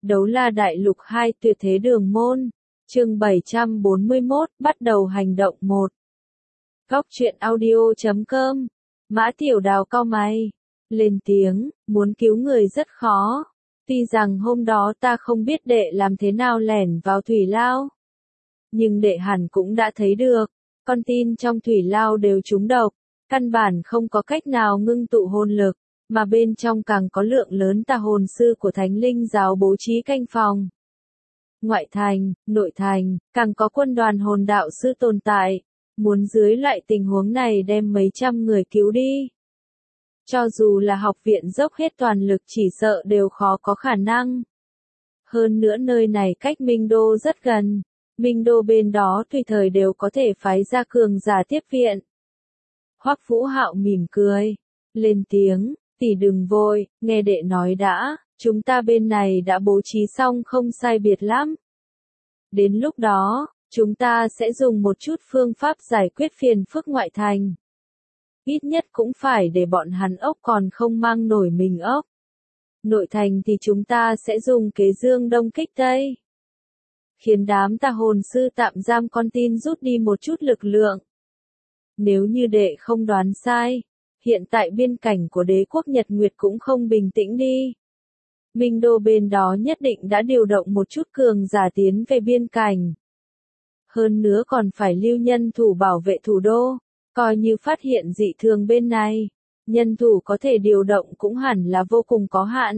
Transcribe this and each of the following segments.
Đấu La Đại Lục 2 Tuyệt Thế Đường Môn, chương 741, bắt đầu hành động 1. Góc truyện audio.com, Mã Tiểu Đào cau mày, lên tiếng, muốn cứu người rất khó. Tuy rằng hôm đó ta không biết đệ làm thế nào lẻn vào thủy lao, nhưng đệ hẳn cũng đã thấy được, con tin trong thủy lao đều trúng độc, căn bản không có cách nào ngưng tụ hồn lực, mà bên trong càng có lượng lớn tà hồn sư của Thánh Linh giáo bố trí canh phòng. Ngoại thành, nội thành, càng có quân đoàn hồn đạo sư tồn tại, muốn dưới loại tình huống này đem mấy trăm người cứu đi. Cho dù là học viện dốc hết toàn lực chỉ sợ đều khó có khả năng. Hơn nữa nơi này cách Minh Đô rất gần, Minh Đô bên đó tùy thời đều có thể phái ra cường giả tiếp viện. Hoắc Vũ Hạo mỉm cười, lên tiếng, tỷ đừng vội, nghe đệ nói đã, chúng ta bên này đã bố trí xong không sai biệt lắm. Đến lúc đó, chúng ta sẽ dùng một chút phương pháp giải quyết phiền phức ngoại thành. Ít nhất cũng phải để bọn hắn ốc còn không mang nổi mình ốc. Nội thành thì chúng ta sẽ dùng kế dương đông kích tây, khiến đám tà hồn sư tạm giam con tin rút đi một chút lực lượng. Nếu như đệ không đoán sai, hiện tại biên cảnh của đế quốc Nhật Nguyệt cũng không bình tĩnh đi. Minh Đô bên đó nhất định đã điều động một chút cường giả tiến về biên cảnh. Hơn nữa còn phải lưu nhân thủ bảo vệ thủ đô, coi như phát hiện dị thường bên này, nhân thủ có thể điều động cũng hẳn là vô cùng có hạn.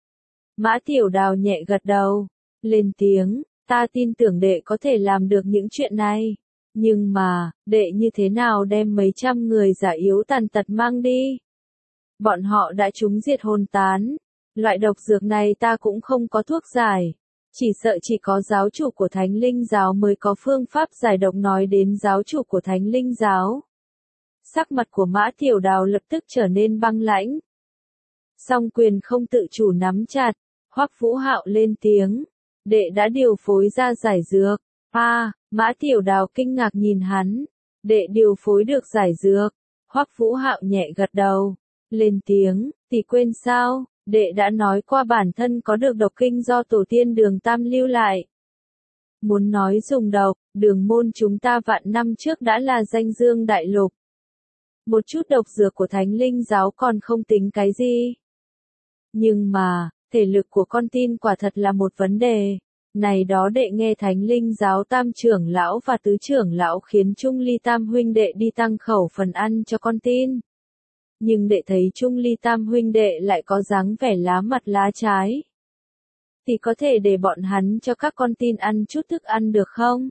Mã Tiểu Đào nhẹ gật đầu, lên tiếng, ta tin tưởng đệ có thể làm được những chuyện này. Nhưng mà, đệ như thế nào đem mấy trăm người giả yếu tàn tật mang đi? Bọn họ đã trúng diệt hồn tán. Loại độc dược này ta cũng không có thuốc giải. Chỉ sợ chỉ có giáo chủ của Thánh Linh giáo mới có phương pháp giải độc. Nói đến giáo chủ của Thánh Linh giáo, sắc mặt của Mã Tiểu Đào lập tức trở nên băng lãnh. Song quyền không tự chủ nắm chặt, Hoắc Vũ Hạo lên tiếng, đệ đã điều phối ra giải dược. Mã Tiểu Đào kinh ngạc nhìn hắn, đệ điều phối được giải dược. Hoắc Vũ Hạo nhẹ gật đầu, lên tiếng, tỷ quên sao, đệ đã nói qua bản thân có được độc kinh do tổ tiên Đường Tam lưu lại. Muốn nói dùng độc, Đường môn chúng ta vạn năm trước đã là danh dương đại lục. Một chút độc dược của Thánh Linh giáo còn không tính cái gì. Nhưng mà, thể lực của con tin quả thật là một vấn đề. Này đó đệ nghe Thánh Linh giáo tam trưởng lão và tứ trưởng lão khiến Trung Ly tam huynh đệ đi tăng khẩu phần ăn cho con tin. Nhưng đệ thấy Trung Ly tam huynh đệ lại có dáng vẻ lá mặt lá trái. Thì có thể để bọn hắn cho các con tin ăn chút thức ăn được không?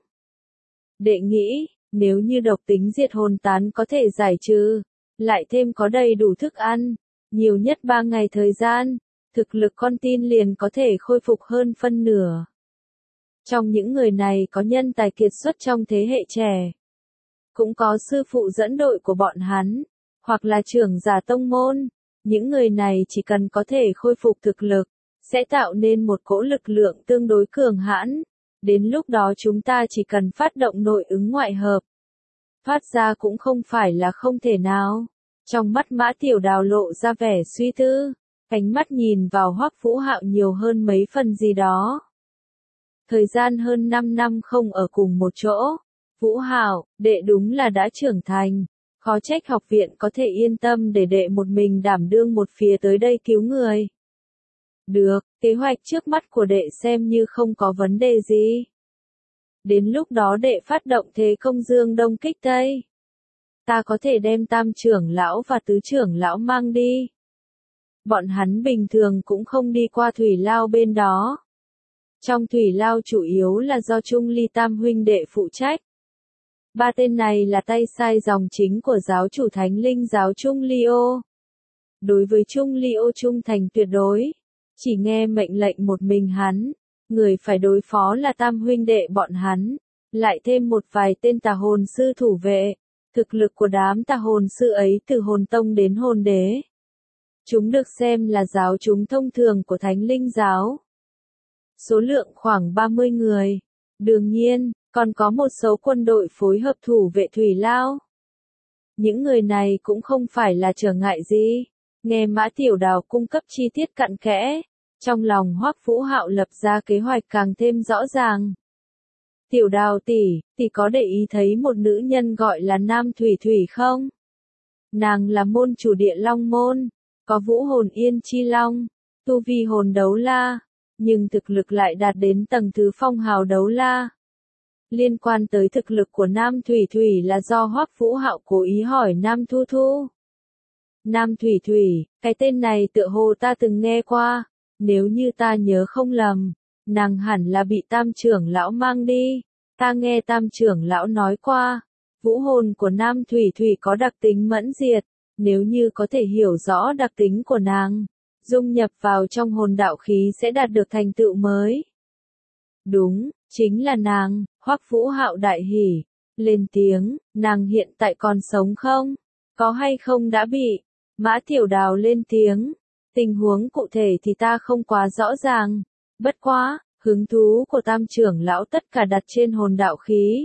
Đệ nghĩ, nếu như độc tính diệt hồn tán có thể giải trừ, lại thêm có đầy đủ thức ăn, nhiều nhất 3 ngày thời gian, thực lực con tin liền có thể khôi phục hơn phân nửa. Trong những người này có nhân tài kiệt xuất trong thế hệ trẻ. Cũng có sư phụ dẫn đội của bọn hắn, hoặc là trưởng giả tông môn. Những người này chỉ cần có thể khôi phục thực lực, sẽ tạo nên một cỗ lực lượng tương đối cường hãn. Đến lúc đó chúng ta chỉ cần phát động nội ứng ngoại hợp. Phát ra cũng không phải là không thể nào. Trong mắt Mã Tiểu Đào lộ ra vẻ suy tư, ánh mắt nhìn vào Hoắc Vũ Hạo nhiều hơn mấy phần gì đó. Thời gian hơn 5 năm không ở cùng một chỗ. Vũ Hạo, đệ đúng là đã trưởng thành. Khó trách học viện có thể yên tâm để đệ một mình đảm đương một phía tới đây cứu người. Được, kế hoạch trước mắt của đệ xem như không có vấn đề gì. Đến lúc đó đệ phát động thế công dương đông kích tây. Ta có thể đem tam trưởng lão và tứ trưởng lão mang đi. Bọn hắn bình thường cũng không đi qua thủy lao bên đó. Trong thủy lao chủ yếu là do Trung Ly tam huynh đệ phụ trách. 3 tên này là tay sai dòng chính của giáo chủ Thánh Linh giáo Trung Ly Ô. Đối với Trung Ly Ô trung thành tuyệt đối, chỉ nghe mệnh lệnh một mình hắn, người phải đối phó là tam huynh đệ bọn hắn, lại thêm một vài tên tà hồn sư thủ vệ. Thực lực của đám tà hồn sư ấy từ hồn tông đến hồn đế. Chúng được xem là giáo chúng thông thường của Thánh Linh giáo. Số lượng khoảng 30 người. Đương nhiên, còn có một số quân đội phối hợp thủ vệ thủy lao. Những người này cũng không phải là trở ngại gì. Nghe Mã Tiểu Đào cung cấp chi tiết cặn kẽ, Trong lòng Hoắc Vũ Hạo lập ra kế hoạch càng thêm rõ ràng. Tiểu Đào tỷ có để ý thấy một nữ nhân gọi là Nam Thủy Thủy không? Nàng là môn chủ Địa Long môn, có vũ hồn Yên Chi Long, tu vi hồn đấu la, nhưng thực lực lại đạt đến tầng thứ phong hào đấu la. Liên quan tới thực lực của Nam Thủy Thủy là do Hoắc Vũ Hạo cố ý hỏi Nam Thu Thu. Nam Thủy Thủy, cái tên này tựa hồ ta từng nghe qua, nếu như ta nhớ không lầm, nàng hẳn là bị Tam trưởng lão mang đi. Ta nghe Tam trưởng lão nói qua, vũ hồn của Nam Thủy Thủy có đặc tính mẫn diệt, nếu như có thể hiểu rõ đặc tính của nàng, dung nhập vào trong hồn đạo khí sẽ đạt được thành tựu mới. Đúng, chính là nàng. Hoắc Vũ Hạo đại hỉ, lên tiếng, nàng hiện tại còn sống không? Có hay không đã bị? Mã Tiểu Đào lên tiếng, tình huống cụ thể thì ta không quá rõ ràng, bất quá, hứng thú của Tam trưởng lão tất cả đặt trên hồn đạo khí.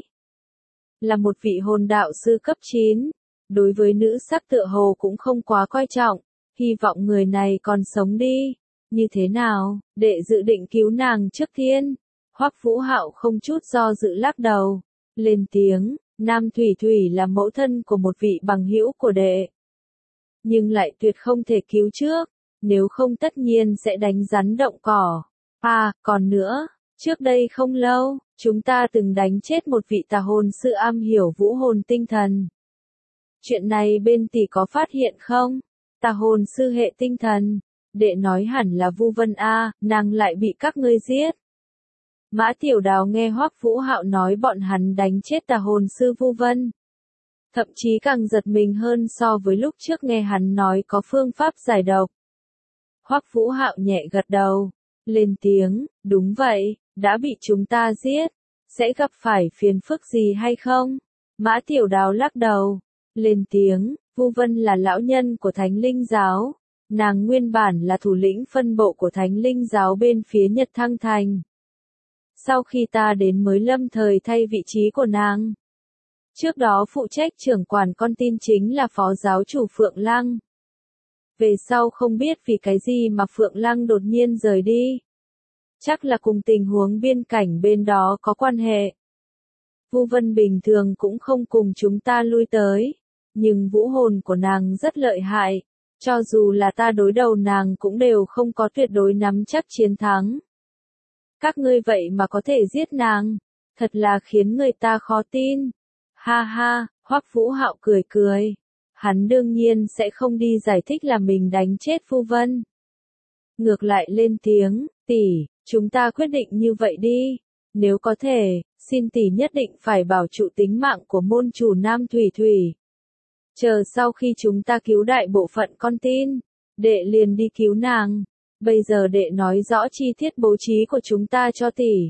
Là một vị hồn đạo sư cấp 9, đối với nữ sắc tựa hồ cũng không quá coi trọng, hy vọng người này còn sống đi. Như thế nào, đệ dự định cứu nàng trước tiên? Hoắc Vũ Hạo không chút do dự lắc đầu, lên tiếng, Nam Thủy Thủy là mẫu thân của một vị bằng hữu của đệ. Nhưng lại tuyệt không thể cứu trước, nếu không tất nhiên sẽ đánh rắn động cỏ. À, còn nữa, trước đây không lâu, chúng ta từng đánh chết một vị tà hồn sư am hiểu vũ hồn tinh thần. Chuyện này bên tỷ có phát hiện không? Tà hồn sư hệ tinh thần, đệ nói hẳn là Vu Vân A, nàng lại bị các ngươi giết. Mã Tiểu Đào nghe Hoắc Vũ Hạo nói bọn hắn đánh chết tà hồn sư Vu Vân. Thậm chí càng giật mình hơn so với lúc trước nghe hắn nói có phương pháp giải độc. Hoắc Vũ Hạo nhẹ gật đầu, lên tiếng, đúng vậy, đã bị chúng ta giết, sẽ gặp phải phiền phức gì hay không? Mã Tiểu Đào lắc đầu, lên tiếng, Vu Vân là lão nhân của Thánh Linh Giáo, nàng nguyên bản là thủ lĩnh phân bộ của Thánh Linh Giáo bên phía Nhật Thăng Thành. Sau khi ta đến mới lâm thời thay vị trí của nàng. Trước đó phụ trách trưởng quản con tin chính là phó giáo chủ Phượng Lăng. Về sau không biết vì cái gì mà Phượng Lăng đột nhiên rời đi. Chắc là cùng tình huống biên cảnh bên đó có quan hệ. Vu Vân bình thường cũng không cùng chúng ta lui tới, nhưng vũ hồn của nàng rất lợi hại, cho dù là ta đối đầu nàng cũng đều không có tuyệt đối nắm chắc chiến thắng. Các ngươi vậy mà có thể giết nàng, thật là khiến người ta khó tin. Ha ha, Hoắc Vũ Hạo cười cười. Hắn đương nhiên sẽ không đi giải thích là mình đánh chết Vu Vân. Ngược lại lên tiếng, tỷ, chúng ta quyết định như vậy đi. Nếu có thể, xin tỷ nhất định phải bảo trụ tính mạng của môn chủ Nam Thủy Thủy. Chờ sau khi chúng ta cứu đại bộ phận con tin, đệ liền đi cứu nàng. Bây giờ đệ nói rõ chi tiết bố trí của chúng ta cho tỷ.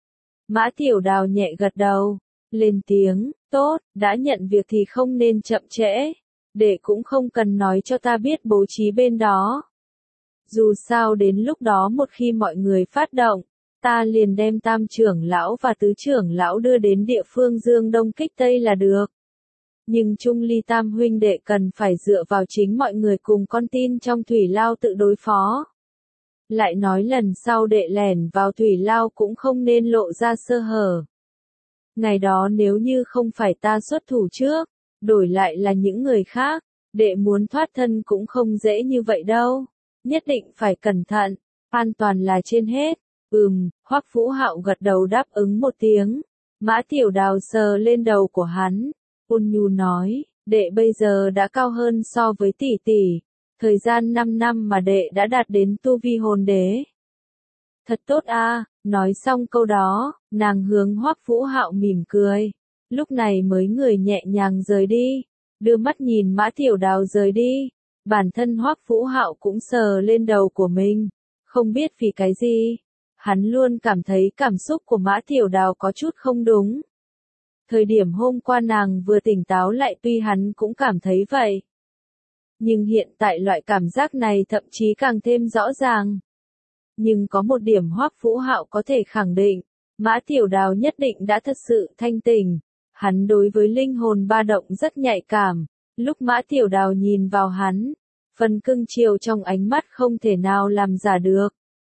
Mã Tiểu Đào nhẹ gật đầu, lên tiếng, tốt, đã nhận việc thì không nên chậm trễ. Đệ cũng không cần nói cho ta biết bố trí bên đó. Dù sao đến lúc đó một khi mọi người phát động, ta liền đem Tam trưởng lão và Tứ trưởng lão đưa đến địa phương Dương Đông Kích Tây là được. Nhưng Trung Ly Tam huynh đệ cần phải dựa vào chính mọi người cùng con tin trong thủy lao tự đối phó. Lại nói lần sau đệ lẻn vào thủy lao cũng không nên lộ ra sơ hở. Ngày đó nếu như không phải ta xuất thủ trước, đổi lại là những người khác, đệ muốn thoát thân cũng không dễ như vậy đâu. Nhất định phải cẩn thận, an toàn là trên hết. Hoắc Vũ Hạo gật đầu đáp ứng một tiếng. Mã Tiểu Đào sờ lên đầu của hắn, ôn nhu nói, đệ bây giờ đã cao hơn so với tỷ tỷ. Thời gian 5 năm mà đệ đã đạt đến tu vi hồn đế. Thật tốt a. Nói xong câu đó, nàng hướng Hoắc Vũ Hạo mỉm cười. Lúc này mới người nhẹ nhàng rời đi, đưa mắt nhìn Mã Tiểu Đào rời đi. Bản thân Hoắc Vũ Hạo cũng sờ lên đầu của mình, không biết vì cái gì, hắn luôn cảm thấy cảm xúc của Mã Tiểu Đào có chút không đúng. Thời điểm hôm qua nàng vừa tỉnh táo lại tuy hắn cũng cảm thấy vậy. Nhưng hiện tại loại cảm giác này thậm chí càng thêm rõ ràng. Nhưng có một điểm Hoắc Vũ Hạo có thể khẳng định, Mã Tiểu Đào nhất định đã thật sự thanh tỉnh. Hắn đối với linh hồn ba động rất nhạy cảm. Lúc Mã Tiểu Đào nhìn vào hắn, phần cưng chiều trong ánh mắt không thể nào làm giả được.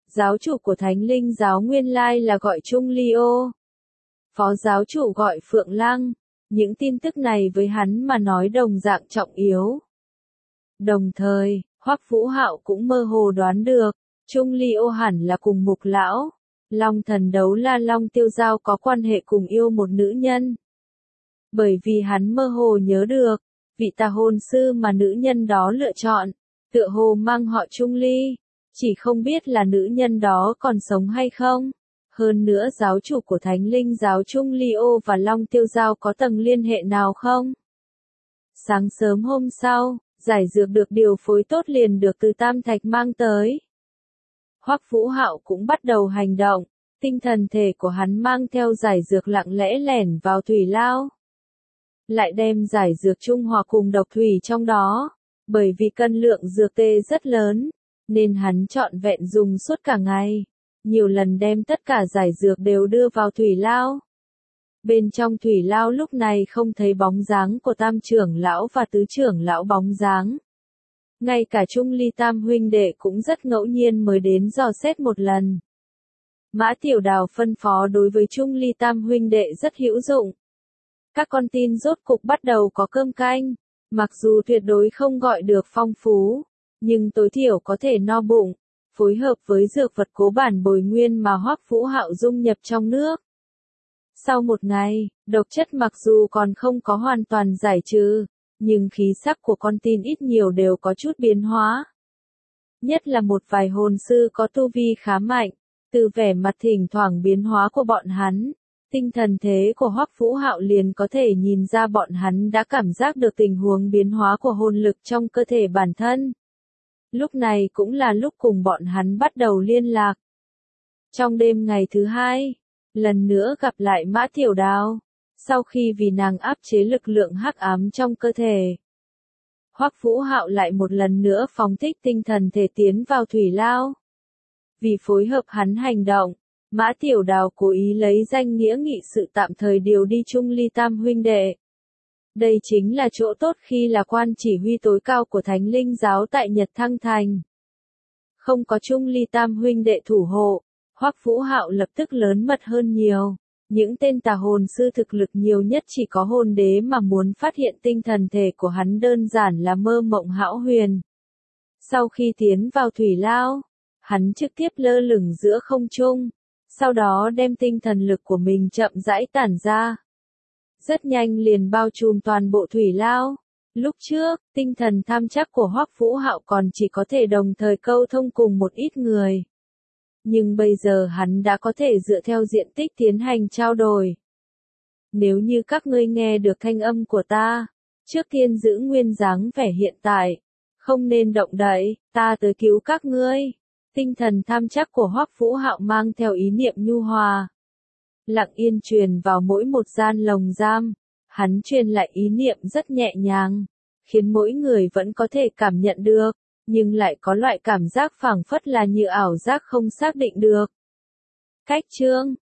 giáo chủ của Thánh Linh giáo nguyên lai là gọi Trung Ly Ô. Phó giáo chủ gọi Phượng Lăng. Những tin tức này với hắn mà nói đồng dạng trọng yếu. Đồng thời, Hoắc Vũ Hạo cũng mơ hồ đoán được, Trung Ly Ô hẳn là cùng Mục lão, Long Thần Đấu La Long Tiêu Giao có quan hệ cùng yêu một nữ nhân. Bởi vì hắn mơ hồ nhớ được, vị tà hồn sư mà nữ nhân đó lựa chọn, tựa hồ mang họ Trung Ly, chỉ không biết là nữ nhân đó còn sống hay không. Hơn nữa giáo chủ của Thánh Linh giáo Trung Ly Ô và Long Tiêu Giao có tầng liên hệ nào không? Sáng sớm hôm sau, giải dược được điều phối tốt liền được từ Tam Thạch mang tới. Hoắc Vũ Hạo cũng bắt đầu hành động, tinh thần thể của hắn mang theo giải dược lặng lẽ lẻn vào thủy lao. Lại đem giải dược trung hòa cùng độc thủy trong đó, bởi vì cân lượng dược tê rất lớn, nên hắn trọn vẹn dùng suốt cả ngày, nhiều lần đem tất cả giải dược đều đưa vào thủy lao. Bên trong thủy lao lúc này không thấy bóng dáng của Tam trưởng lão và Tứ trưởng lão bóng dáng. Ngay cả Trung Ly Tam huynh đệ cũng rất ngẫu nhiên mới đến dò xét một lần. Mã Tiểu Đào phân phó đối với Trung Ly Tam huynh đệ rất hữu dụng. Các con tin rốt cục bắt đầu có cơm canh, mặc dù tuyệt đối không gọi được phong phú, nhưng tối thiểu có thể no bụng, phối hợp với dược vật cố bản bồi nguyên mà Hoắc Vũ Hạo dung nhập trong nước. Sau một ngày, độc chất mặc dù còn không có hoàn toàn giải trừ, nhưng khí sắc của con tin ít nhiều đều có chút biến hóa. Nhất là một vài hồn sư có tu vi khá mạnh, từ vẻ mặt thỉnh thoảng biến hóa của bọn hắn, tinh thần thế của Hoắc Vũ Hạo liền có thể nhìn ra bọn hắn đã cảm giác được tình huống biến hóa của hồn lực trong cơ thể bản thân. Lúc này cũng là lúc cùng bọn hắn bắt đầu liên lạc. Trong đêm ngày thứ hai, lần nữa gặp lại Mã Tiểu Đào, sau khi vì nàng áp chế lực lượng hắc ám trong cơ thể. Hoắc Vũ Hạo lại một lần nữa phóng thích tinh thần thể tiến vào thủy lao. Vì phối hợp hắn hành động, Mã Tiểu Đào cố ý lấy danh nghĩa nghị sự tạm thời điều đi Trung Ly Tam huynh đệ. Đây chính là chỗ tốt khi là quan chỉ huy tối cao của Thánh Linh giáo tại Nhật Thăng Thành. Không có Trung Ly Tam huynh đệ thủ hộ, Hoắc Vũ Hạo lập tức lớn mật hơn nhiều. Những tên tà hồn sư thực lực nhiều nhất chỉ có hồn đế mà muốn phát hiện tinh thần thể của hắn đơn giản là mơ mộng hão huyền. Sau khi tiến vào thủy lao, hắn trực tiếp lơ lửng giữa không trung, sau đó đem tinh thần lực của mình chậm rãi tản ra. Rất nhanh liền bao trùm toàn bộ thủy lao. Lúc trước, tinh thần tham chắc của Hoắc Vũ Hạo còn chỉ có thể đồng thời câu thông cùng một ít người. Nhưng bây giờ hắn đã có thể dựa theo diện tích tiến hành trao đổi. Nếu như các ngươi nghe được thanh âm của ta, trước tiên giữ nguyên dáng vẻ hiện tại, không nên động đậy, ta tới cứu các ngươi. Tinh thần tham chắc của Hoắc Vũ Hạo mang theo ý niệm nhu hòa, lặng yên truyền vào mỗi một gian lồng giam, hắn truyền lại ý niệm rất nhẹ nhàng, khiến mỗi người vẫn có thể cảm nhận được, nhưng lại có loại cảm giác phảng phất là như ảo giác không xác định được. Cách chương